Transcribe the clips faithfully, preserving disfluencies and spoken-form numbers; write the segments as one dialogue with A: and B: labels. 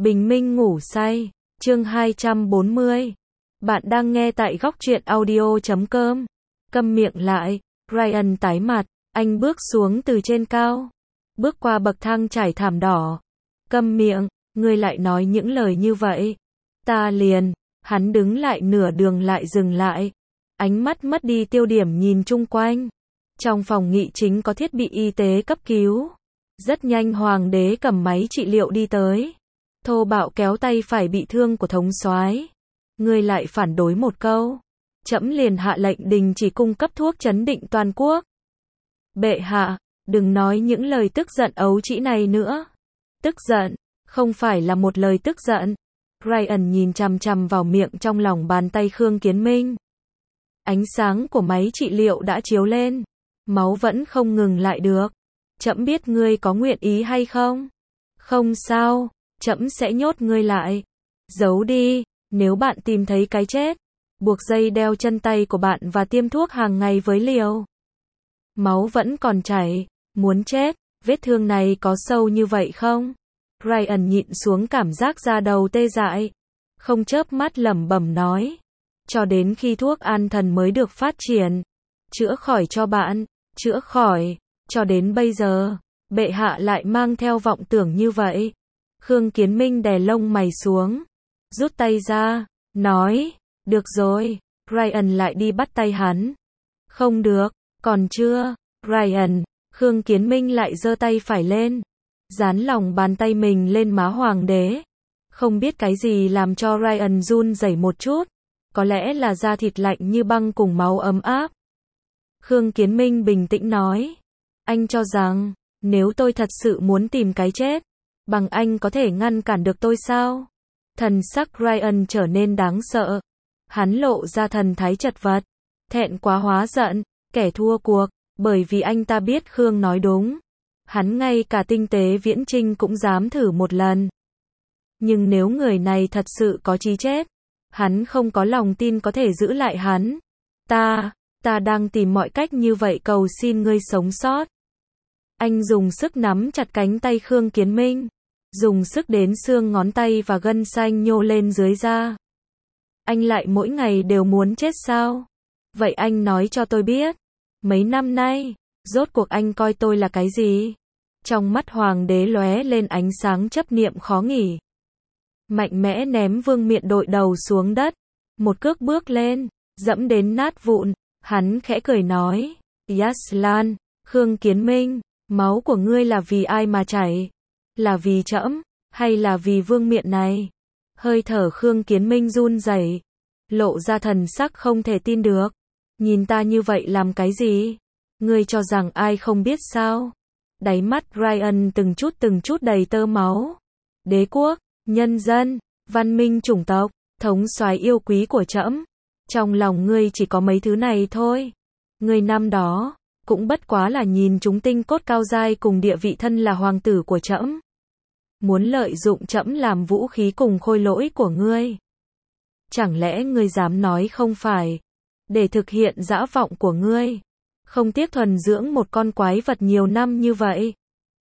A: Bình minh ngủ say, chương hai trăm bốn mươi. Bạn đang nghe tại góc truyện audio chấm com. Câm miệng lại, Ryan tái mặt, anh bước xuống từ trên cao. Bước qua bậc thang trải thảm đỏ. Câm miệng, ngươi lại nói những lời như vậy. Ta liền, hắn đứng lại nửa đường lại dừng lại. Ánh mắt mất đi tiêu điểm nhìn chung quanh. Trong phòng nghị chính có thiết bị y tế cấp cứu. Rất nhanh hoàng đế cầm máy trị liệu đi tới. Thô bạo kéo tay phải bị thương của thống soái. Ngươi lại phản đối một câu. Trẫm liền hạ lệnh đình chỉ cung cấp thuốc trấn định toàn quốc. Bệ hạ, đừng nói những lời tức giận ấu trĩ này nữa. Tức giận, không phải là một lời tức giận. Ryan nhìn chằm chằm vào miệng trong lòng bàn tay Khương Kiến Minh. Ánh sáng của máy trị liệu đã chiếu lên. Máu vẫn không ngừng lại được. Trẫm biết ngươi có nguyện ý hay không? Không sao, trẫm sẽ nhốt ngươi lại. Giấu đi, nếu bạn tìm thấy cái chết. Buộc dây đeo chân tay của bạn và tiêm thuốc hàng ngày với liều. Máu vẫn còn chảy, muốn chết, vết thương này có sâu như vậy không? Ryan nhịn xuống cảm giác da đầu tê dại. Không chớp mắt lẩm bẩm nói. Cho đến khi thuốc an thần mới được phát triển. Chữa khỏi cho bạn, chữa khỏi. Cho đến bây giờ, bệ hạ lại mang theo vọng tưởng như vậy. Khương Kiến Minh đè lông mày xuống. Rút tay ra, nói. Được rồi, Ryan lại đi bắt tay hắn. Không được, còn chưa, Ryan. Khương Kiến Minh lại giơ tay phải lên. Dán lòng bàn tay mình lên má hoàng đế. Không biết cái gì làm cho Ryan run rẩy một chút. Có lẽ là da thịt lạnh như băng cùng máu ấm áp. Khương Kiến Minh bình tĩnh nói. Anh cho rằng, nếu tôi thật sự muốn tìm cái chết, bằng anh có thể ngăn cản được tôi sao? Thần sắc Ryan trở nên đáng sợ. Hắn lộ ra thần thái chật vật. Thẹn quá hóa giận, kẻ thua cuộc, bởi vì anh ta biết Khương nói đúng. Hắn ngay cả tinh tế viễn trinh cũng dám thử một lần. Nhưng nếu người này thật sự có chí chết, hắn không có lòng tin có thể giữ lại hắn. Ta, ta đang tìm mọi cách như vậy cầu xin ngươi sống sót. Anh dùng sức nắm chặt cánh tay Khương Kiến Minh. Dùng sức đến xương ngón tay và gân xanh nhô lên dưới da. Anh lại mỗi ngày đều muốn chết sao? Vậy anh nói cho tôi biết. Mấy năm nay, rốt cuộc anh coi tôi là cái gì? Trong mắt hoàng đế lóe lên ánh sáng chấp niệm khó nghỉ. Mạnh mẽ ném vương miện đội đầu xuống đất. Một cước bước lên, dẫm đến nát vụn. Hắn khẽ cười nói. Yaslan, Khương Kiến Minh, máu của ngươi là vì ai mà chảy? Là vì trẫm, hay là vì vương miện này? Hơi thở Khương Kiến Minh run rẩy, lộ ra thần sắc không thể tin được. Nhìn ta như vậy làm cái gì? Ngươi cho rằng ai không biết sao? Đáy mắt Ryan từng chút từng chút đầy tơ máu. Đế quốc, nhân dân, văn minh chủng tộc, thống soái yêu quý của trẫm. Trong lòng ngươi chỉ có mấy thứ này thôi. Ngươi năm đó cũng bất quá là nhìn chúng tinh cốt cao giai cùng địa vị thân là hoàng tử của trẫm. Muốn lợi dụng trẫm làm vũ khí cùng khôi lỗi của ngươi. Chẳng lẽ ngươi dám nói không phải? Để thực hiện dã vọng của ngươi. Không tiếc thuần dưỡng một con quái vật nhiều năm như vậy.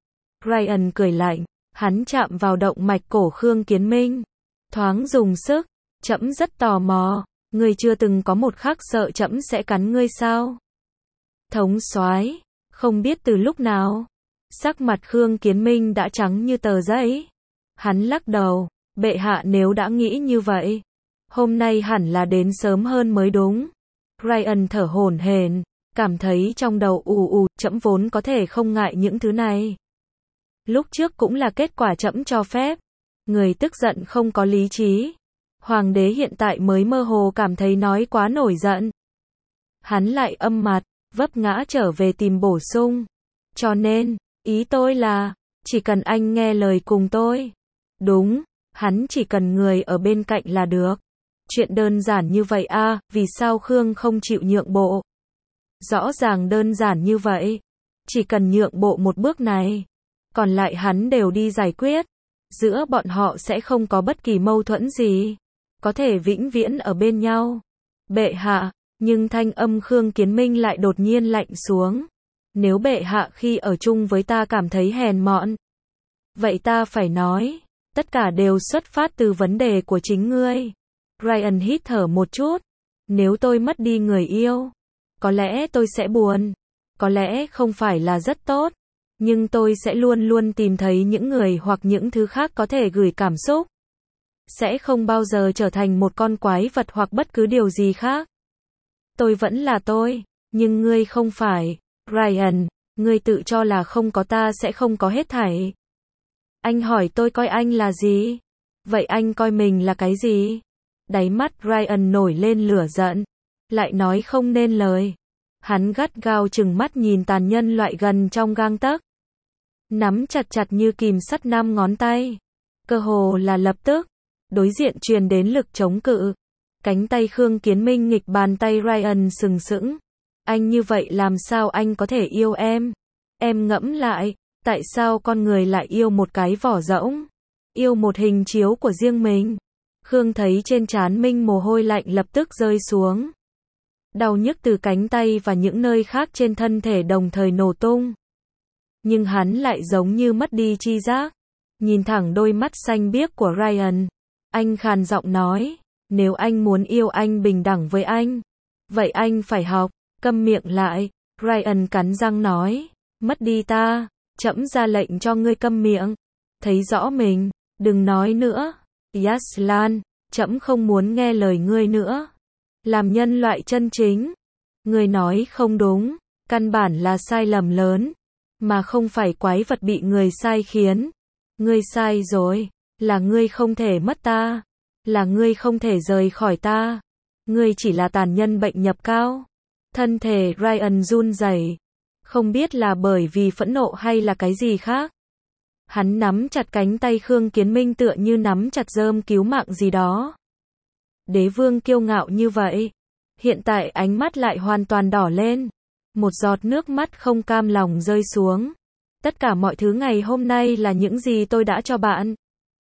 A: Ryan cười lạnh. Hắn chạm vào động mạch cổ Khương Kiến Minh. Thoáng dùng sức. Trẫm rất tò mò. Ngươi chưa từng có một khắc sợ trẫm sẽ cắn ngươi sao? Thống soái, không biết từ lúc nào, sắc mặt Khương Kiến Minh đã trắng như tờ giấy. Hắn lắc đầu, bệ hạ nếu đã nghĩ như vậy, hôm nay hẳn là đến sớm hơn mới đúng. Ryan thở hổn hển, cảm thấy trong đầu ù ù, trẫm vốn có thể không ngại những thứ này. Lúc trước cũng là kết quả trẫm cho phép. Người tức giận không có lý trí. Hoàng đế hiện tại mới mơ hồ cảm thấy nói quá nổi giận. Hắn lại âm mặt. Vấp ngã trở về tìm bổ sung. Cho nên, ý tôi là, chỉ cần anh nghe lời cùng tôi. Đúng, hắn chỉ cần người ở bên cạnh là được. Chuyện đơn giản như vậy à, vì sao Khương không chịu nhượng bộ? Rõ ràng đơn giản như vậy. Chỉ cần nhượng bộ một bước này. Còn lại hắn đều đi giải quyết. Giữa bọn họ sẽ không có bất kỳ mâu thuẫn gì. Có thể vĩnh viễn ở bên nhau. Bệ hạ. Nhưng thanh âm Khương Kiến Minh lại đột nhiên lạnh xuống. Nếu bệ hạ khi ở chung với ta cảm thấy hèn mọn, vậy ta phải nói, Tất cả đều xuất phát từ vấn đề của chính ngươi. Ryan hít thở một chút. Nếu tôi mất đi người yêu, có lẽ tôi sẽ buồn. Có lẽ không phải là rất tốt. Nhưng tôi sẽ luôn luôn tìm thấy những người hoặc những thứ khác có thể gửi cảm xúc. Sẽ không bao giờ trở thành một con quái vật hoặc bất cứ điều gì khác. Tôi vẫn là tôi, nhưng ngươi không phải. Ryan, ngươi tự cho là không có ta sẽ không có hết thảy. Anh hỏi tôi coi anh là gì? Vậy anh coi mình là cái gì? Đáy mắt Ryan nổi lên lửa giận. Lại nói không nên lời. Hắn gắt gao trừng mắt nhìn tàn nhân loại gần trong gang tấc. Nắm chặt chặt như kìm sắt năm ngón tay. Cơ hồ là lập tức. Đối diện truyền đến lực chống cự. Cánh tay Khương Kiến Minh nghịch bàn tay Ryan sừng sững. Anh như vậy làm sao anh có thể yêu em? Em ngẫm lại, tại sao con người lại yêu một cái vỏ rỗng? Yêu một hình chiếu của riêng mình? Khương thấy trên trán Minh mồ hôi lạnh lập tức rơi xuống. Đau nhức từ cánh tay và những nơi khác trên thân thể đồng thời nổ tung. Nhưng hắn lại giống như mất đi tri giác. Nhìn thẳng đôi mắt xanh biếc của Ryan. Anh khàn giọng nói, nếu anh muốn yêu anh bình đẳng với anh, vậy anh phải học. Câm miệng lại, Ryan cắn răng nói, mất đi ta, trẫm ra lệnh cho ngươi câm miệng. Thấy rõ mình, đừng nói nữa. Yaslan, trẫm không muốn nghe lời ngươi nữa. Làm nhân loại chân chính, ngươi nói không đúng, căn bản là sai lầm lớn, mà không phải quái vật bị người sai khiến. Ngươi sai rồi, là ngươi không thể mất ta, là ngươi không thể rời khỏi ta. Ngươi chỉ là tàn nhân bệnh nhập cao. Thân thể Ryan run rẩy, không biết là bởi vì phẫn nộ hay là cái gì khác. Hắn nắm chặt cánh tay Khương Kiến Minh tựa như nắm chặt rơm cứu mạng gì đó. Đế vương kiêu ngạo như vậy, hiện tại ánh mắt lại hoàn toàn đỏ lên. Một giọt nước mắt không cam lòng rơi xuống. Tất cả mọi thứ ngày hôm nay là những gì tôi đã cho bạn.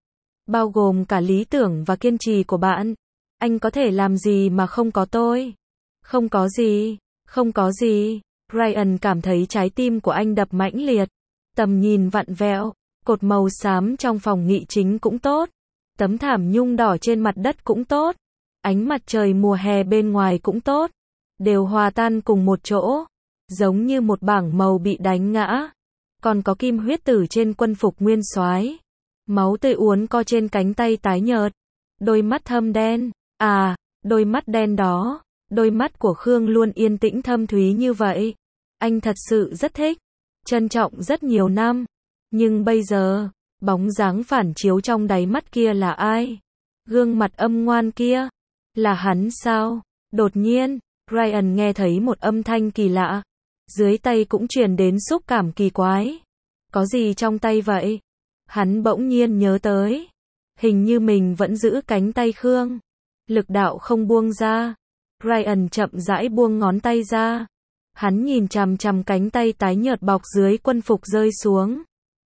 A: Bao gồm cả lý tưởng và kiên trì của bạn. Anh có thể làm gì mà không có tôi? Không có gì, không có gì. Ryan cảm thấy trái tim của anh đập mãnh liệt. Tầm nhìn vặn vẹo, cột màu xám trong phòng nghị chính cũng tốt. Tấm thảm nhung đỏ trên mặt đất cũng tốt. Ánh mặt trời mùa hè bên ngoài cũng tốt. Đều hòa tan cùng một chỗ. Giống như một bảng màu bị đánh ngã. Còn có kim huyết tử trên quân phục nguyên soái. Máu tươi uốn co trên cánh tay tái nhợt. Đôi mắt thâm đen. À, đôi mắt đen đó. Đôi mắt của Khương luôn yên tĩnh thâm thúy như vậy. Anh thật sự rất thích. Trân trọng rất nhiều năm. Nhưng bây giờ, bóng dáng phản chiếu trong đáy mắt kia là ai? Gương mặt âm ngoan kia. Là hắn sao? Đột nhiên, Ryan nghe thấy một âm thanh kỳ lạ. Dưới tay cũng truyền đến xúc cảm kỳ quái. Có gì trong tay vậy? Hắn bỗng nhiên nhớ tới. Hình như mình vẫn giữ cánh tay Khương. Lực đạo không buông ra. Ryan chậm rãi buông ngón tay ra. Hắn nhìn chằm chằm cánh tay tái nhợt bọc dưới quân phục rơi xuống.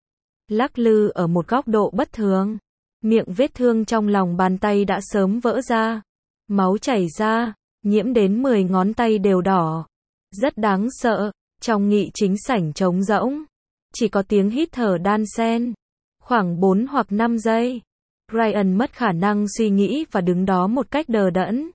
A: Lắc lư ở một góc độ bất thường. Miệng vết thương trong lòng bàn tay đã sớm vỡ ra. Máu chảy ra, nhiễm đến mười ngón tay đều đỏ. Rất đáng sợ, trong nghị chính sảnh trống rỗng. Chỉ có tiếng hít thở đan xen. Khoảng bốn hoặc năm giây. Ryan mất khả năng suy nghĩ và đứng đó một cách đờ đẫn.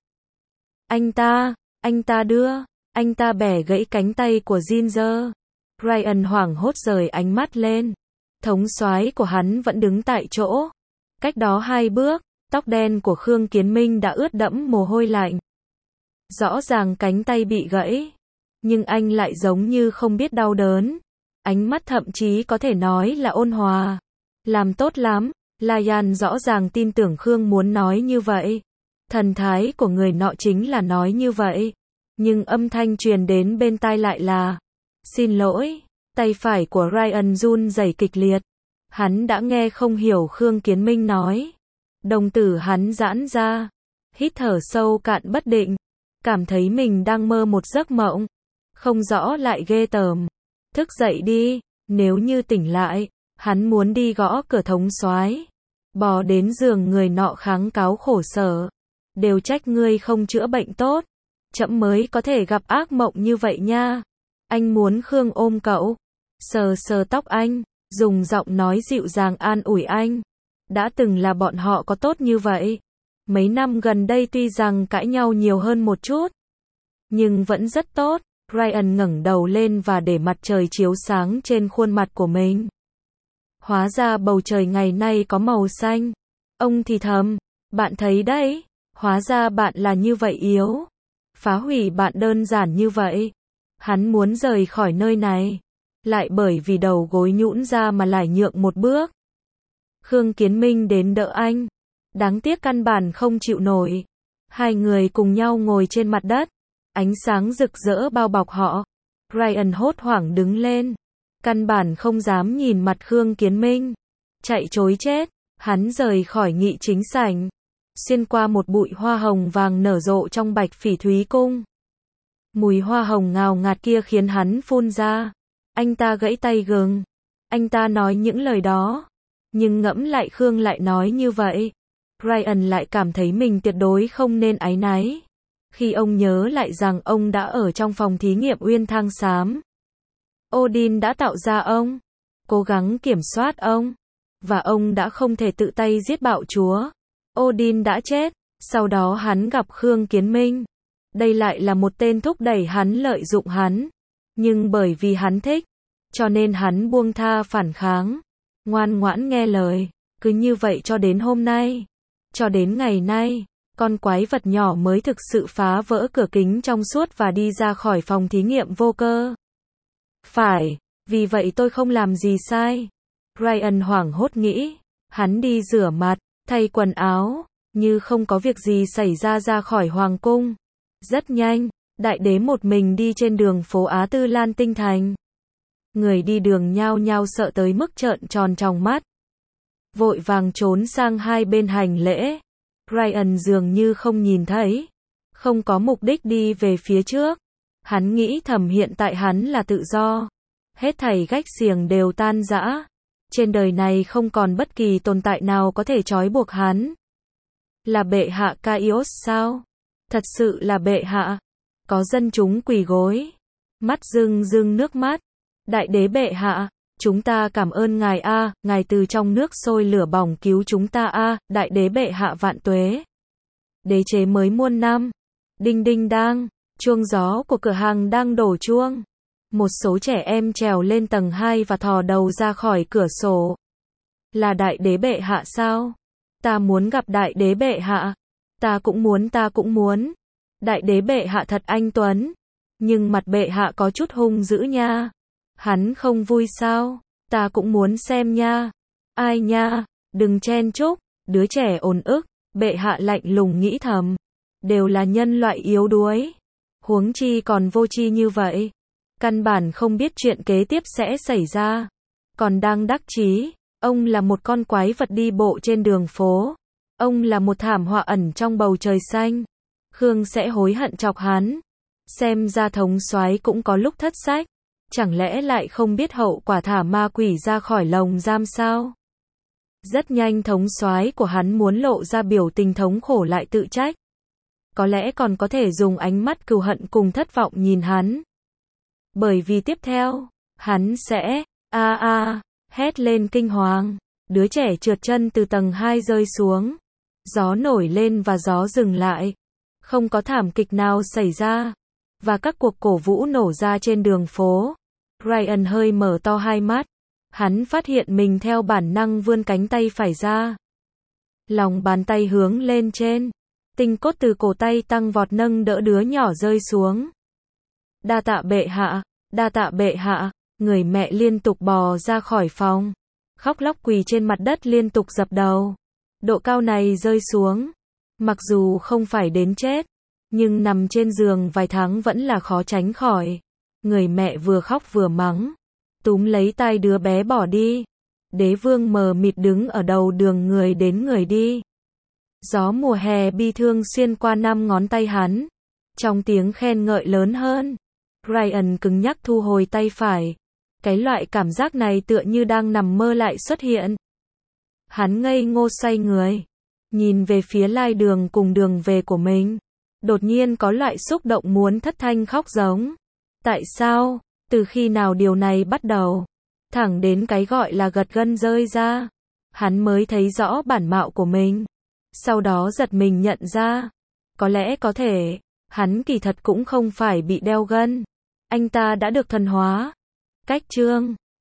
A: Anh ta, anh ta đưa, anh ta bẻ gãy cánh tay của Ginger. Ryan hoảng hốt rời ánh mắt lên. Thống soái của hắn vẫn đứng tại chỗ. Cách đó hai bước, tóc đen của Khương Kiến Minh đã ướt đẫm mồ hôi lạnh. Rõ ràng cánh tay bị gãy, nhưng anh lại giống như không biết đau đớn. Ánh mắt thậm chí có thể nói là ôn hòa. Làm tốt lắm. Layan rõ ràng tin tưởng Khương muốn nói như vậy. Thần thái của người nọ chính là nói như vậy. Nhưng âm thanh truyền đến bên tai lại là xin lỗi. Tay phải của Ryan run rẩy kịch liệt. Hắn đã nghe không hiểu Khương Kiến Minh nói. Đồng tử hắn giãn ra. Hít thở sâu cạn bất định. Cảm thấy mình đang mơ một giấc mộng. Không rõ lại ghê tởm. Thức dậy đi. Nếu như tỉnh lại, hắn muốn đi gõ cửa thống soái. Bò đến giường người nọ kháng cáo khổ sở. Đều trách ngươi không chữa bệnh tốt. Trẫm mới có thể gặp ác mộng như vậy nha. Anh muốn Khương ôm cậu. Sờ sờ tóc anh. Dùng giọng nói dịu dàng an ủi anh. Đã từng là bọn họ có tốt như vậy. Mấy năm gần đây tuy rằng cãi nhau nhiều hơn một chút, nhưng vẫn rất tốt. Ryan ngẩng đầu lên và để mặt trời chiếu sáng trên khuôn mặt của mình. Hóa ra bầu trời ngày nay có màu xanh. Ông thì thầm, bạn thấy đấy, hóa ra bạn là như vậy yếu. Phá hủy bạn đơn giản như vậy. Hắn muốn rời khỏi nơi này, lại bởi vì đầu gối nhũn ra mà lại nhượng một bước. Khương Kiến Minh đến đỡ anh. Đáng tiếc căn bản không chịu nổi. Hai người cùng nhau ngồi trên mặt đất. Ánh sáng rực rỡ bao bọc họ. Ryan hốt hoảng đứng lên. Căn bản không dám nhìn mặt Khương Kiến Minh. Chạy trối chết. Hắn rời khỏi nghị chính sảnh. Xuyên qua một bụi hoa hồng vàng nở rộ trong Bạch Phỉ Thúy Cung. Mùi hoa hồng ngào ngạt kia khiến hắn phun ra. Anh ta gãy tay gừng. Anh ta nói những lời đó. Nhưng ngẫm lại Khương lại nói như vậy. Ryan lại cảm thấy mình tuyệt đối không nên áy náy. Khi ông nhớ lại rằng ông đã ở trong phòng thí nghiệm Uyên Thang Xám. Odin đã tạo ra ông. Cố gắng kiểm soát ông. Và ông đã không thể tự tay giết bạo chúa. Odin đã chết. Sau đó hắn gặp Khương Kiến Minh. Đây lại là một tên thúc đẩy hắn lợi dụng hắn. Nhưng bởi vì hắn thích, cho nên hắn buông tha phản kháng. Ngoan ngoãn nghe lời. Cứ như vậy cho đến hôm nay. Cho đến ngày nay, con quái vật nhỏ mới thực sự phá vỡ cửa kính trong suốt và đi ra khỏi phòng thí nghiệm vô cơ. Phải, vì vậy tôi không làm gì sai. Ryan hoảng hốt nghĩ. Hắn đi rửa mặt, thay quần áo, như không có việc gì xảy ra ra khỏi hoàng cung. Rất nhanh, đại đế một mình đi trên đường phố Á Tư Lan Tinh Thành. Người đi đường nhao nhao sợ tới mức trợn tròn tròng mắt. Vội vàng trốn sang hai bên hành lễ. Ryan dường như không nhìn thấy. Không có mục đích đi về phía trước. Hắn nghĩ thầm hiện tại hắn là tự do. Hết thảy gách xiềng đều tan rã. Trên đời này không còn bất kỳ tồn tại nào có thể trói buộc hắn. Là bệ hạ Kaios sao? Thật sự là bệ hạ. Có dân chúng quỳ gối. Mắt rưng rưng nước mắt. Đại đế bệ hạ. Chúng ta cảm ơn ngài a, ngài từ trong nước sôi lửa bỏng cứu chúng ta a, đại đế bệ hạ vạn tuế. Đế chế mới muôn năm. Đinh đinh đang, chuông gió của cửa hàng đang đổ chuông. Một số trẻ em trèo lên tầng hai và thò đầu ra khỏi cửa sổ. Là đại đế bệ hạ sao? Ta muốn gặp đại đế bệ hạ. Ta cũng muốn, ta cũng muốn. Đại đế bệ hạ thật anh tuấn. Nhưng mặt bệ hạ có chút hung dữ nha. Hắn không vui sao? Ta cũng muốn xem nha. Ai nha? Đừng chen chúc. Đứa trẻ ồn ức. Bệ hạ lạnh lùng nghĩ thầm. Đều là nhân loại yếu đuối. Huống chi còn vô tri như vậy. Căn bản không biết chuyện kế tiếp sẽ xảy ra. Còn đang đắc chí. Ông là một con quái vật đi bộ trên đường phố. Ông là một thảm họa ẩn trong bầu trời xanh. Khương sẽ hối hận chọc hắn. Xem ra thống soái cũng có lúc thất sách. Chẳng lẽ lại không biết hậu quả thả ma quỷ ra khỏi lồng giam sao? Rất nhanh thống soái của hắn muốn lộ ra biểu tình thống khổ lại tự trách. Có lẽ còn có thể dùng ánh mắt cừu hận cùng thất vọng nhìn hắn. Bởi vì tiếp theo, hắn sẽ, a a, hét lên kinh hoàng. Đứa trẻ trượt chân từ tầng hai rơi xuống. Gió nổi lên và gió dừng lại. Không có thảm kịch nào xảy ra. Và các cuộc cổ vũ nổ ra trên đường phố. Ryan hơi mở to hai mắt. Hắn phát hiện mình theo bản năng vươn cánh tay phải ra. Lòng bàn tay hướng lên trên. Tinh cốt từ cổ tay tăng vọt nâng đỡ đứa nhỏ rơi xuống. Đa tạ bệ hạ, đa tạ bệ hạ. Người mẹ liên tục bò ra khỏi phòng. Khóc lóc quỳ trên mặt đất liên tục dập đầu. Độ cao này rơi xuống. Mặc dù không phải đến chết. Nhưng nằm trên giường vài tháng vẫn là khó tránh khỏi. Người mẹ vừa khóc vừa mắng. Túm lấy tay đứa bé bỏ đi. Đế vương mờ mịt đứng ở đầu đường người đến người đi. Gió mùa hè bi thương xuyên qua năm ngón tay hắn. Trong tiếng khen ngợi lớn hơn. Ryan cứng nhắc thu hồi tay phải. Cái loại cảm giác này tựa như đang nằm mơ lại xuất hiện. Hắn ngây ngô xoay người. Nhìn về phía lai đường cùng đường về của mình. Đột nhiên có loại xúc động muốn thất thanh khóc giống. Tại sao? Từ khi nào điều này bắt đầu? Thẳng đến cái gọi là gật gân rơi ra. hắn mới thấy rõ bản mạo của mình. Sau đó giật mình nhận ra, có lẽ có thể, hắn kỳ thật cũng không phải bị đeo gân. Anh ta đã được thuần hóa. Cách chương